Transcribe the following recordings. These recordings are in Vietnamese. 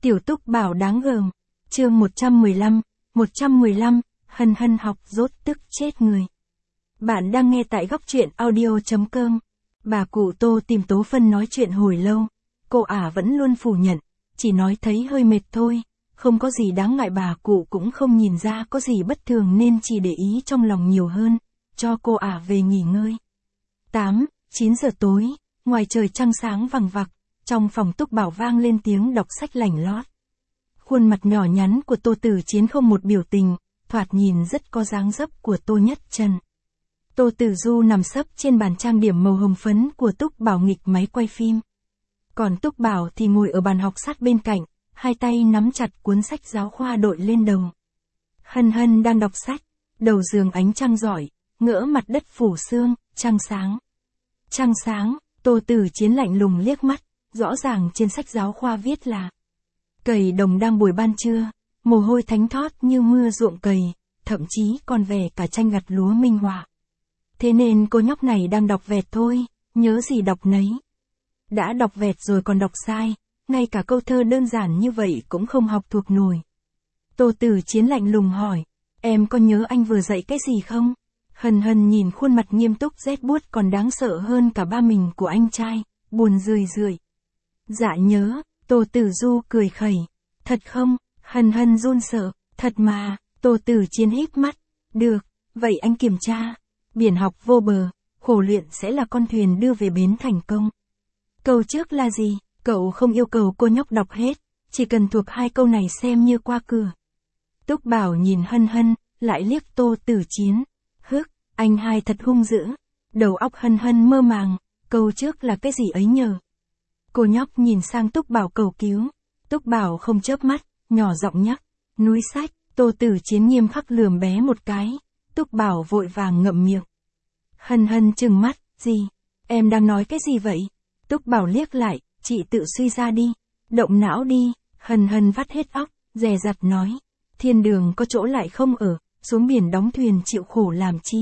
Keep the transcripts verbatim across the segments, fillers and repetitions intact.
Tiểu Túc Bảo đáng gờm. Chương một trăm mười lăm, một trăm mười lăm, Hân Hân học dốt tức chết người. Bạn đang nghe tại góc truyện audio chấm com. Bà cụ Tô tìm Tố Phân nói chuyện hồi lâu. Cô ả vẫn luôn phủ nhận, chỉ nói thấy hơi mệt thôi, không có gì đáng ngại. Bà cụ cũng không nhìn ra có gì bất thường nên chỉ để ý trong lòng nhiều hơn, cho cô ả về nghỉ ngơi. tám, chín giờ tối, ngoài trời trăng sáng vằng vặc, trong phòng Túc Bảo vang lên tiếng đọc sách lành lót. Khuôn mặt nhỏ nhắn của Tô Tử Chiến không một biểu tình, thoạt nhìn rất có dáng dấp của Tô Nhất Trần. Tô Tử Du nằm sấp trên bàn trang điểm màu hồng phấn của Túc Bảo nghịch máy quay phim. Còn Túc Bảo thì ngồi ở bàn học sát bên cạnh, hai tay nắm chặt cuốn sách giáo khoa đội lên đầu. Hân Hân đang đọc sách, đầu giường ánh trăng rọi, ngỡ mặt đất phủ sương, trăng sáng. Trăng sáng, Tô Tử Chiến lạnh lùng liếc mắt, rõ ràng trên sách giáo khoa viết là cày đồng đang buổi ban trưa, mồ hôi thánh thót như mưa ruộng cày, thậm chí còn vẻ cả tranh gặt lúa minh họa. Thế nên cô nhóc này đang đọc vẹt thôi, nhớ gì đọc nấy. Đã đọc vẹt rồi còn đọc sai, ngay cả câu thơ đơn giản như vậy cũng không học thuộc nổi. Tô Tử Chiến lạnh lùng hỏi, em có nhớ anh vừa dạy cái gì không? Hân Hân nhìn khuôn mặt nghiêm túc rét buốt còn đáng sợ hơn cả ba mình của anh trai, buồn rười rượi. Dạ nhớ, Tô Tử Du cười khẩy. Thật không? Hân Hân run sợ. Thật mà, Tô Tử Chiến híp mắt. Được, vậy anh kiểm tra. Biển học vô bờ, khổ luyện sẽ là con thuyền đưa về bến thành công. Câu trước là gì? Cậu không yêu cầu cô nhóc đọc hết, chỉ cần thuộc hai câu này xem như qua cửa. Túc Bảo nhìn Hân Hân, lại liếc Tô Tử Chiến. Hức, anh hai thật hung dữ. Đầu óc Hân Hân mơ màng, câu trước là cái gì ấy nhờ? Cô nhóc nhìn sang Túc Bảo cầu cứu. Túc Bảo không chớp mắt, nhỏ giọng nhắc. Núi sách. Tô Tử Chiến nghiêm khắc lườm bé một cái. Túc Bảo vội vàng ngậm miệng. Hân Hân trừng mắt. Gì? Em đang nói cái gì vậy? Túc Bảo liếc lại. Chị tự suy ra đi. Động não đi. Hân Hân vắt hết óc, dè dặt nói. Thiên đường có chỗ lại không ở, xuống biển đóng thuyền chịu khổ làm chi.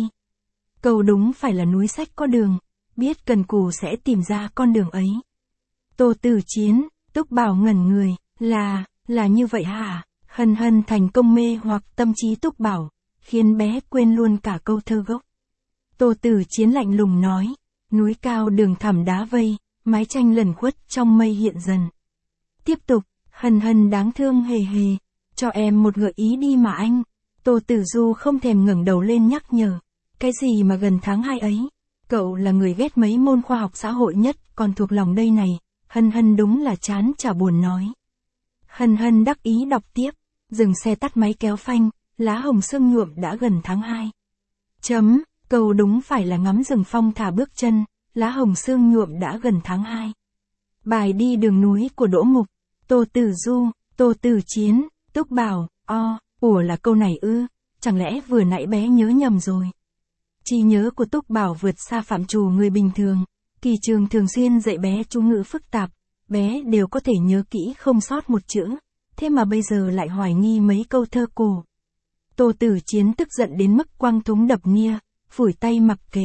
Câu đúng phải là núi sách có đường, biết cần cù sẽ tìm ra con đường ấy. Tô Tử Chiến, Túc Bảo ngẩn người, là, là như vậy hả? Hân Hân thành công mê hoặc tâm trí Túc Bảo, khiến bé quên luôn cả câu thơ gốc. Tô Tử Chiến lạnh lùng nói, núi cao đường thẳm đá vây, mái tranh lẩn khuất trong mây hiện dần. Tiếp tục, Hân Hân đáng thương hề hề, cho em một gợi ý đi mà anh. Tô Tử Du không thèm ngẩng đầu lên nhắc nhở, cái gì mà gần tháng hai ấy? Cậu là người ghét mấy môn khoa học xã hội nhất, còn thuộc lòng đây này. Hân Hân đúng là chán chả buồn nói. Hân Hân đắc ý đọc tiếp, dừng xe tắt máy kéo phanh, lá hồng sương nhuộm đã gần tháng hai. Chấm, câu đúng phải là ngắm rừng phong thả bước chân, lá hồng sương nhuộm đã gần tháng hai. Bài đi đường núi của Đỗ Mục. Tô Tử Du, Tô Tử Chiến, Túc Bảo, o, ủa là câu này ư, chẳng lẽ vừa nãy bé nhớ nhầm rồi. Trí nhớ của Túc Bảo vượt xa phạm trù người bình thường. Kỳ trường thường xuyên dạy bé chú ngữ phức tạp, bé đều có thể nhớ kỹ không sót một chữ, thế mà bây giờ lại hoài nghi mấy câu thơ cổ. Tô Tử Chiến tức giận đến mức quăng thúng đập nia, phủi tay mặc kệ.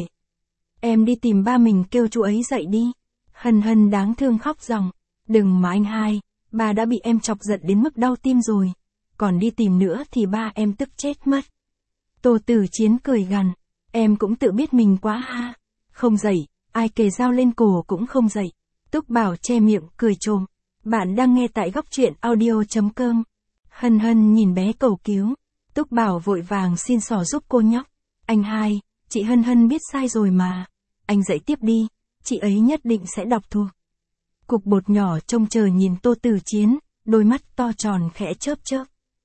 Em đi tìm ba mình kêu chú ấy dậy đi. Hân Hân đáng thương khóc ròng, đừng mà anh hai, ba đã bị em chọc giận đến mức đau tim rồi, còn đi tìm nữa thì ba em tức chết mất. Tô Tử Chiến cười gằn, em cũng tự biết mình quá ha, không dậy. Ai kề dao lên cổ cũng không dậy. Túc Bảo che miệng, cười trồm. Bạn đang nghe tại góc truyện audio chấm com. Hân Hân nhìn bé cầu cứu. Túc Bảo vội vàng xin xỏ giúp cô nhóc. Anh hai, chị Hân Hân biết sai rồi mà. Anh dạy tiếp đi, chị ấy nhất định sẽ đọc thuộc. Cục bột nhỏ trông chờ nhìn Tô Tử Chiến, đôi mắt to tròn khẽ chớp chớp.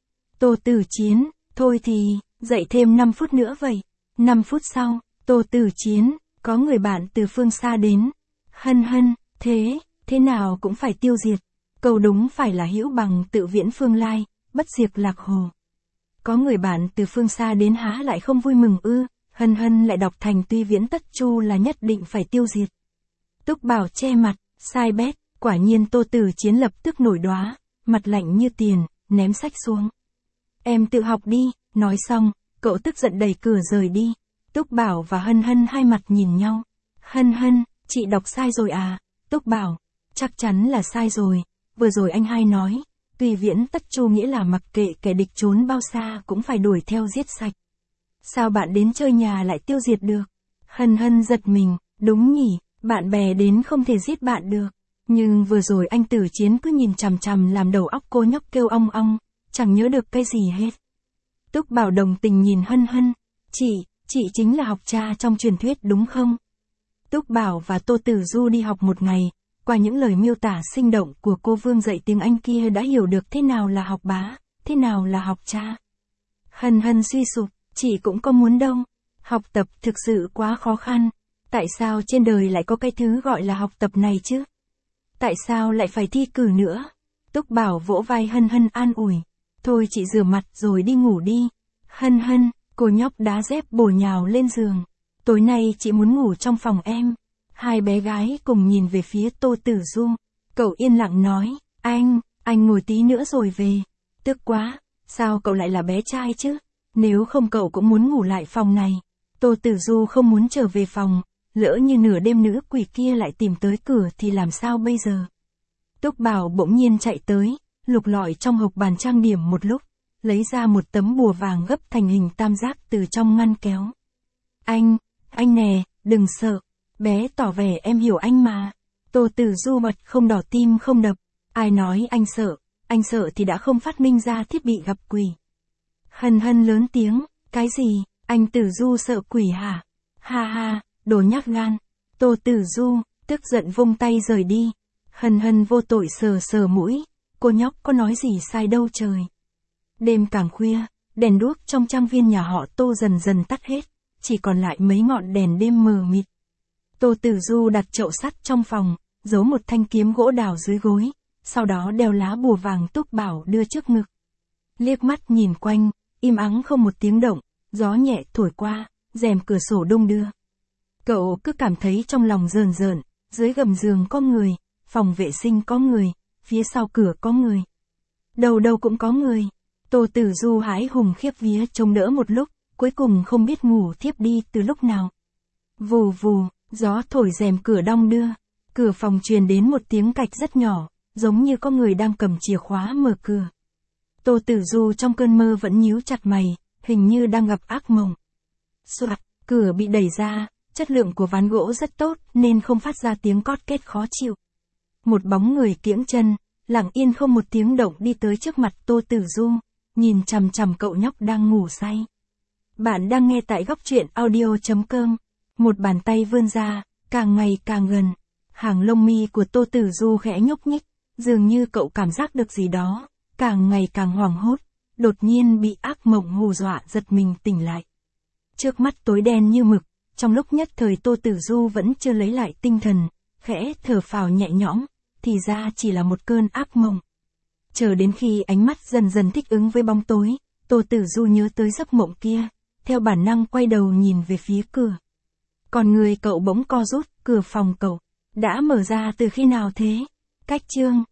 Tô Tử Chiến, thôi thì, dạy thêm năm phút nữa vậy. năm phút sau, Tô Tử Chiến. Có người bạn từ phương xa đến. Hân Hân, thế, thế nào cũng phải tiêu diệt. Câu đúng phải là hữu bằng tự viễn phương lai, bất diệt lạc hồ. Có người bạn từ phương xa đến há lại không vui mừng ư? Hân Hân lại đọc thành tuy viễn tất chu là nhất định phải tiêu diệt. Túc Bảo che mặt, sai bét, quả nhiên Tô Tử Chiến lập tức nổi đoá, mặt lạnh như tiền, ném sách xuống. Em tự học đi, nói xong, cậu tức giận đẩy cửa rời đi. Túc Bảo và Hân Hân hai mặt nhìn nhau. Hân Hân, chị đọc sai rồi à? Túc Bảo, chắc chắn là sai rồi, vừa rồi anh hai nói, Tùy viễn tất chu nghĩa là mặc kệ kẻ địch trốn bao xa cũng phải đuổi theo giết sạch. Sao bạn đến chơi nhà lại tiêu diệt được? Hân hân giật mình, đúng nhỉ, bạn bè đến không thể giết bạn được. Nhưng vừa rồi anh Tử Chiến cứ nhìn chằm chằm làm đầu óc cô nhóc kêu ong ong, chẳng nhớ được cái gì hết. Túc Bảo đồng tình nhìn Hân Hân, chị, chị chính là học cha trong truyền thuyết đúng không? Túc Bảo và Tô Tử Du đi học một ngày, qua những lời miêu tả sinh động của cô Vương dạy tiếng Anh kia đã hiểu được thế nào là học bá, thế nào là học cha. Hân Hân suy sụp, chị cũng có muốn đâu. Học tập thực sự quá khó khăn. Tại sao trên đời lại có cái thứ gọi là học tập này chứ? Tại sao lại phải thi cử nữa? Túc Bảo vỗ vai Hân Hân an ủi. Thôi chị rửa mặt rồi đi ngủ đi. Hân Hân, cô nhóc đá dép bổ nhào lên giường. Tối nay chị muốn ngủ trong phòng em. Hai bé gái cùng nhìn về phía Tô Tử Du. Cậu yên lặng nói, anh, anh ngồi tí nữa rồi về. Tức quá, sao cậu lại là bé trai chứ? Nếu không cậu cũng muốn ngủ lại phòng này. Tô Tử Du không muốn trở về phòng, lỡ như nửa đêm nữ quỷ kia lại tìm tới cửa thì làm sao bây giờ? Túc Bảo bỗng nhiên chạy tới, lục lọi trong hộc bàn trang điểm một lúc, lấy ra một tấm bùa vàng gấp thành hình tam giác từ trong ngăn kéo. Anh, anh nè, đừng sợ, bé tỏ vẻ em hiểu anh mà. Tô Tử Du mặt không đỏ tim không đập, ai nói anh sợ, anh sợ thì đã không phát minh ra thiết bị gặp quỷ. Hân Hân lớn tiếng, cái gì, anh Tử Du sợ quỷ hả? Ha ha, đồ nhát gan. Tô Tử Du, tức giận vung tay rời đi. Hân Hân vô tội sờ sờ mũi, cô nhóc có nói gì sai đâu trời. Đêm càng khuya, đèn đuốc trong trang viên nhà họ Tô dần dần tắt hết, chỉ còn lại mấy ngọn đèn đêm mờ mịt. Tô Tử Du đặt chậu sắt trong phòng, giấu một thanh kiếm gỗ đào dưới gối, sau đó đeo lá bùa vàng Túc Bảo đưa trước ngực. Liếc mắt nhìn quanh, im ắng không một tiếng động, gió nhẹ thổi qua, rèm cửa sổ đung đưa. Cậu cứ cảm thấy trong lòng rờn rợn, dưới gầm giường có người, phòng vệ sinh có người, phía sau cửa có người. Đầu đâu cũng có người. Tô Tử Du hái hùng khiếp vía chống đỡ một lúc, cuối cùng không biết ngủ thiếp đi từ lúc nào. Vù vù, gió thổi rèm cửa đong đưa, cửa phòng truyền đến một tiếng cạch rất nhỏ, giống như có người đang cầm chìa khóa mở cửa. Tô Tử Du trong cơn mơ vẫn nhíu chặt mày, hình như đang gặp ác mộng. Soạt, cửa bị đẩy ra, chất lượng của ván gỗ rất tốt nên không phát ra tiếng cót két khó chịu. Một bóng người kiễng chân, lặng yên không một tiếng động đi tới trước mặt Tô Tử Du, nhìn chằm chằm cậu nhóc đang ngủ say. Bạn đang nghe tại góc truyện audio chấm com. Một bàn tay vươn ra, càng ngày càng gần. Hàng lông mi của Tô Tử Du khẽ nhúc nhích, dường như cậu cảm giác được gì đó, càng ngày càng hoảng hốt, đột nhiên bị ác mộng hù dọa giật mình tỉnh lại. Trước mắt tối đen như mực, trong lúc nhất thời Tô Tử Du vẫn chưa lấy lại tinh thần, khẽ thở phào nhẹ nhõm, thì ra chỉ là một cơn ác mộng. Chờ đến khi ánh mắt dần dần thích ứng với bóng tối, Tô Tử Du nhớ tới giấc mộng kia, theo bản năng quay đầu nhìn về phía cửa. Còn người cậu bỗng co rút, cửa phòng cậu đã mở ra từ khi nào thế? Cách chương